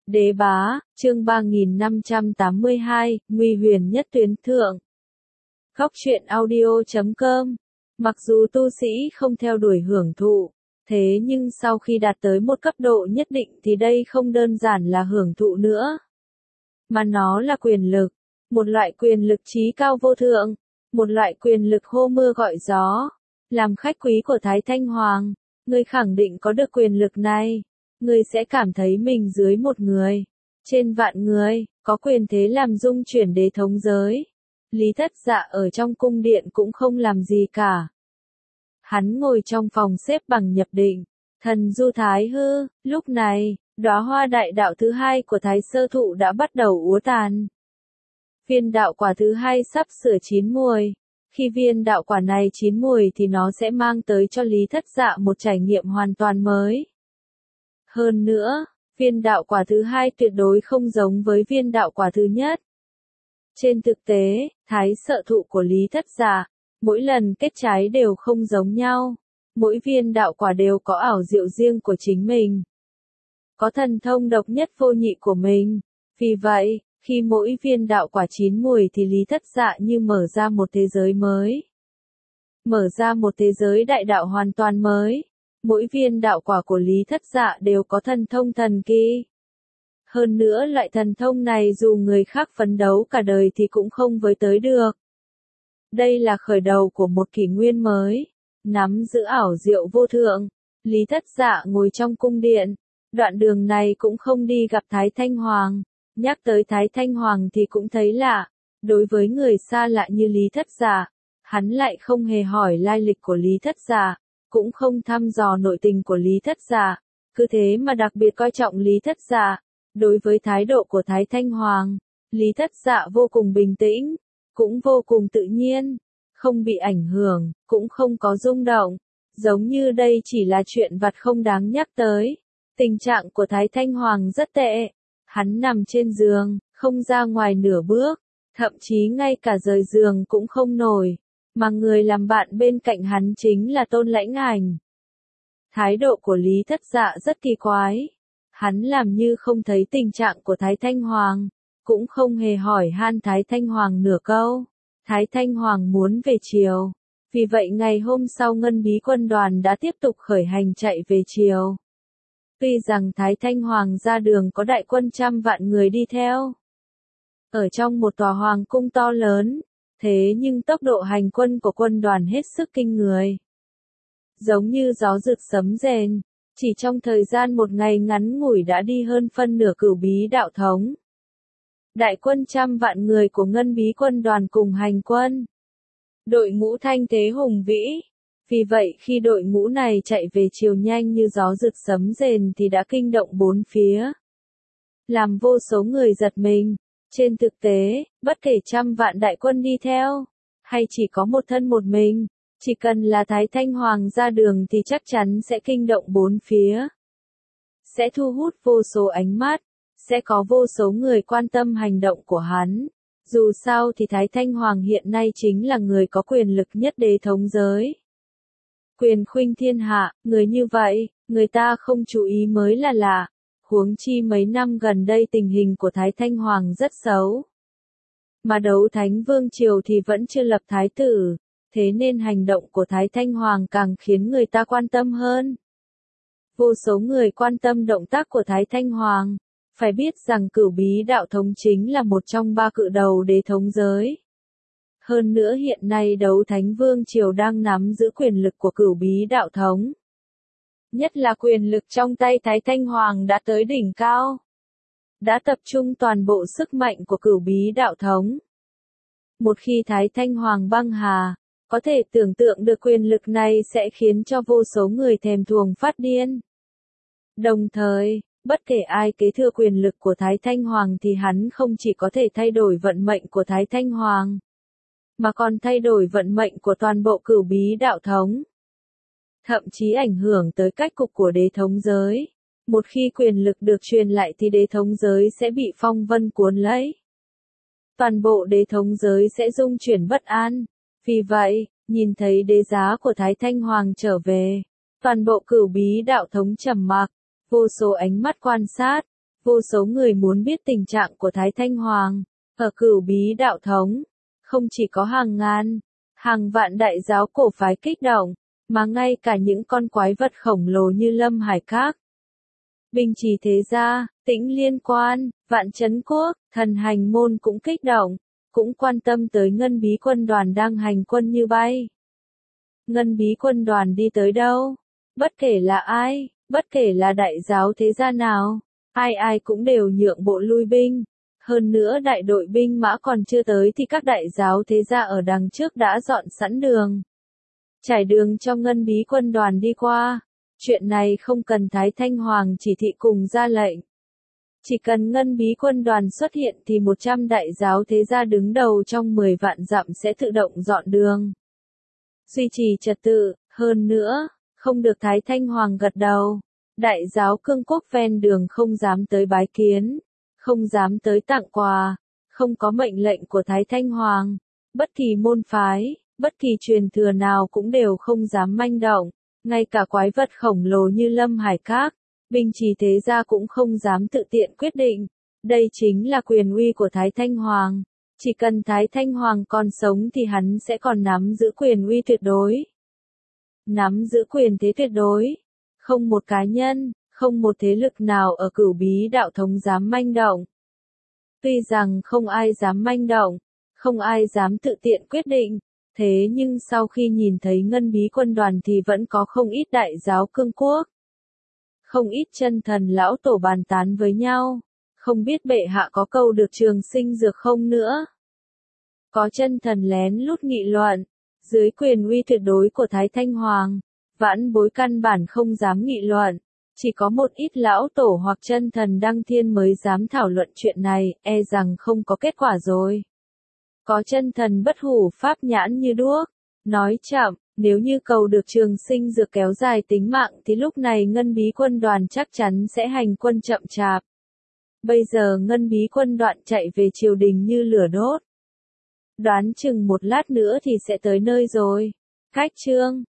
Đế bá, chương 3582, nguy huyền nhất tuyến thượng. Góc truyện audio.com. Mặc dù tu sĩ không theo đuổi hưởng thụ, thế nhưng sau khi đạt tới một cấp độ nhất định thì đây không đơn giản là hưởng thụ nữa, mà nó là quyền lực, một loại quyền lực chí cao vô thượng, một loại quyền lực hô mưa gọi gió. Làm khách quý của Thái Thanh Hoàng, ngươi khẳng định có được quyền lực này. Ngươi sẽ cảm thấy mình dưới một người, trên vạn người, có quyền thế làm dung chuyển đế thống giới. Lý Thất Dạ ở trong cung điện cũng không làm gì cả. Hắn ngồi trong phòng xếp bằng nhập định, thần du thái hư. Lúc này, đóa hoa đại đạo thứ hai của Thái Sơ Thụ đã bắt đầu úa tàn. Viên đạo quả thứ hai sắp sửa chín mùi. Khi viên đạo quả này chín mùi thì nó sẽ mang tới cho Lý Thất Dạ một trải nghiệm hoàn toàn mới. Hơn nữa, viên đạo quả thứ hai tuyệt đối không giống với viên đạo quả thứ nhất. Trên thực tế, Thái Sơ Thụ của Lý Thất Dạ, mỗi lần kết trái đều không giống nhau. Mỗi viên đạo quả đều có ảo diệu riêng của chính mình. Có thần thông độc nhất vô nhị của mình. Vì vậy, khi mỗi viên đạo quả chín mùi thì Lý Thất Dạ như mở ra một thế giới mới. Mở ra một thế giới đại đạo hoàn toàn mới. Mỗi viên đạo quả của Lý Thất Dạ đều có thần thông thần kỳ. Hơn nữa loại thần thông này dù người khác phấn đấu cả đời thì cũng không với tới được. Đây là khởi đầu của một kỷ nguyên mới. Nắm giữ ảo diệu vô thượng, Lý Thất Dạ ngồi trong cung điện. Đoạn đường này cũng không đi gặp Thái Thanh Hoàng. Nhắc tới Thái Thanh Hoàng thì cũng thấy lạ. Đối với người xa lạ như Lý Thất Dạ, hắn lại không hề hỏi lai lịch của Lý Thất Dạ, cũng không thăm dò nội tình của Lý Thất Dạ, cứ thế mà đặc biệt coi trọng Lý Thất Dạ. Đối với thái độ của Thái Thanh Hoàng, Lý Thất Dạ vô cùng bình tĩnh, cũng vô cùng tự nhiên, không bị ảnh hưởng, cũng không có rung động, giống như đây chỉ là chuyện vặt không đáng nhắc tới. Tình trạng của Thái Thanh Hoàng rất tệ, hắn nằm trên giường, không ra ngoài nửa bước, thậm chí ngay cả rời giường cũng không nổi. Mà người làm bạn bên cạnh hắn chính là Tôn Lãnh Ảnh. Thái độ của Lý Thất Dạ rất kỳ quái. Hắn làm như không thấy tình trạng của Thái Thanh Hoàng, cũng không hề hỏi han Thái Thanh Hoàng nửa câu. Thái Thanh Hoàng muốn về chiều. Vì vậy ngày hôm sau Ngân Bí quân đoàn đã tiếp tục khởi hành chạy về chiều. Tuy rằng Thái Thanh Hoàng ra đường có đại quân trăm vạn người đi theo. Ở trong một tòa hoàng cung to lớn. Thế nhưng tốc độ hành quân của quân đoàn hết sức kinh người. Giống như gió rực sấm rền, chỉ trong thời gian một ngày ngắn ngủi đã đi hơn phân nửa Cửu Bí đạo thống. Đại quân trăm vạn người của Ngân Bí quân đoàn cùng hành quân. Đội ngũ thanh thế hùng vĩ. Vì vậy khi đội ngũ này chạy về chiều nhanh như gió rực sấm rền thì đã kinh động bốn phía. Làm vô số người giật mình. Trên thực tế, bất kể trăm vạn đại quân đi theo, hay chỉ có một thân một mình, chỉ cần là Thái Thanh Hoàng ra đường thì chắc chắn sẽ kinh động bốn phía. Sẽ thu hút vô số ánh mắt, sẽ có vô số người quan tâm hành động của hắn. Dù sao thì Thái Thanh Hoàng hiện nay chính là người có quyền lực nhất đế thống giới. Quyền khuynh thiên hạ, người như vậy, người ta không chú ý mới là lạ. Huống chi mấy năm gần đây tình hình của Thái Thanh Hoàng rất xấu. Mà Đấu Thánh Vương Triều thì vẫn chưa lập thái tử, thế nên hành động của Thái Thanh Hoàng càng khiến người ta quan tâm hơn. Vô số người quan tâm động tác của Thái Thanh Hoàng, phải biết rằng Cửu Bí đạo thống chính là một trong ba cự đầu đế thống giới. Hơn nữa hiện nay Đấu Thánh Vương Triều đang nắm giữ quyền lực của Cửu Bí đạo thống. Nhất là quyền lực trong tay Thái Thanh Hoàng đã tới đỉnh cao. Đã tập trung toàn bộ sức mạnh của Cửu Bí đạo thống. Một khi Thái Thanh Hoàng băng hà, có thể tưởng tượng được quyền lực này sẽ khiến cho vô số người thèm thuồng phát điên. Đồng thời, bất kể ai kế thừa quyền lực của Thái Thanh Hoàng thì hắn không chỉ có thể thay đổi vận mệnh của Thái Thanh Hoàng, mà còn thay đổi vận mệnh của toàn bộ Cửu Bí đạo thống. Thậm chí ảnh hưởng tới cách cục của đế thống giới. Một khi quyền lực được truyền lại thì đế thống giới sẽ bị phong vân cuốn lấy. Toàn bộ đế thống giới sẽ rung chuyển bất an. Vì vậy, nhìn thấy đế giá của Thái Thanh Hoàng trở về, toàn bộ Cửu Bí đạo thống trầm mặc, vô số ánh mắt quan sát, Vô số người muốn biết tình trạng của Thái Thanh Hoàng. Ở Cửu Bí đạo thống, không chỉ có hàng ngàn, hàng vạn đại giáo cổ phái kích động, mà ngay cả những con quái vật khổng lồ như Lâm Hải Các, Binh Trì Thế Gia, Tĩnh Liên Quan, Vạn Chấn Quốc, Thần Hành Môn cũng kích động, cũng quan tâm tới Ngân Bí quân đoàn đang hành quân như bay. Ngân Bí quân đoàn đi tới đâu? Bất kể là ai, bất kể là đại giáo thế gia nào, ai ai cũng đều nhượng bộ lui binh. Hơn nữa đại đội binh mã còn chưa tới thì các đại giáo thế gia ở đằng trước đã dọn sẵn đường, trải đường cho Ngân Bí quân đoàn đi qua. Chuyện này không cần Thái Thanh Hoàng chỉ thị cùng ra lệnh. Chỉ cần Ngân Bí quân đoàn xuất hiện thì 100 đại giáo thế gia đứng đầu trong 10 vạn dặm sẽ tự động dọn đường, duy trì trật tự. Hơn nữa, không được Thái Thanh Hoàng gật đầu, đại giáo cương quốc ven đường không dám tới bái kiến, không dám tới tặng quà, không có mệnh lệnh của Thái Thanh Hoàng. Bất kỳ môn phái, bất kỳ truyền thừa nào cũng đều không dám manh động, ngay cả quái vật khổng lồ như Lâm Hải Các, Binh Trì Thế Gia cũng không dám tự tiện quyết định. Đây chính là quyền uy của Thái Thanh Hoàng. Chỉ cần Thái Thanh Hoàng còn sống thì hắn sẽ còn nắm giữ quyền uy tuyệt đối. Nắm giữ quyền thế tuyệt đối. Không một cá nhân, không một thế lực nào ở Cửu Bí đạo thống dám manh động. Tuy rằng không ai dám manh động, không ai dám tự tiện quyết định, thế nhưng sau khi nhìn thấy Ngân Bí quân đoàn thì vẫn có không ít đại giáo cương quốc, không ít chân thần lão tổ bàn tán với nhau, không biết bệ hạ có câu được trường sinh dược không nữa. Có chân thần lén lút nghị luận, dưới quyền uy tuyệt đối của Thái Thanh Hoàng, vãn bối căn bản không dám nghị luận, chỉ có một ít lão tổ hoặc chân thần đăng thiên mới dám thảo luận chuyện này, e rằng không có kết quả rồi. Có chân thần bất hủ pháp nhãn như đuốc, nói chậm, nếu như cầu được trường sinh dược kéo dài tính mạng thì lúc này Ngân Bí quân đoàn chắc chắn sẽ hành quân chậm chạp. Bây giờ Ngân Bí quân đoàn chạy về triều đình như lửa đốt. Đoán chừng một lát nữa thì sẽ tới nơi rồi. Cách chương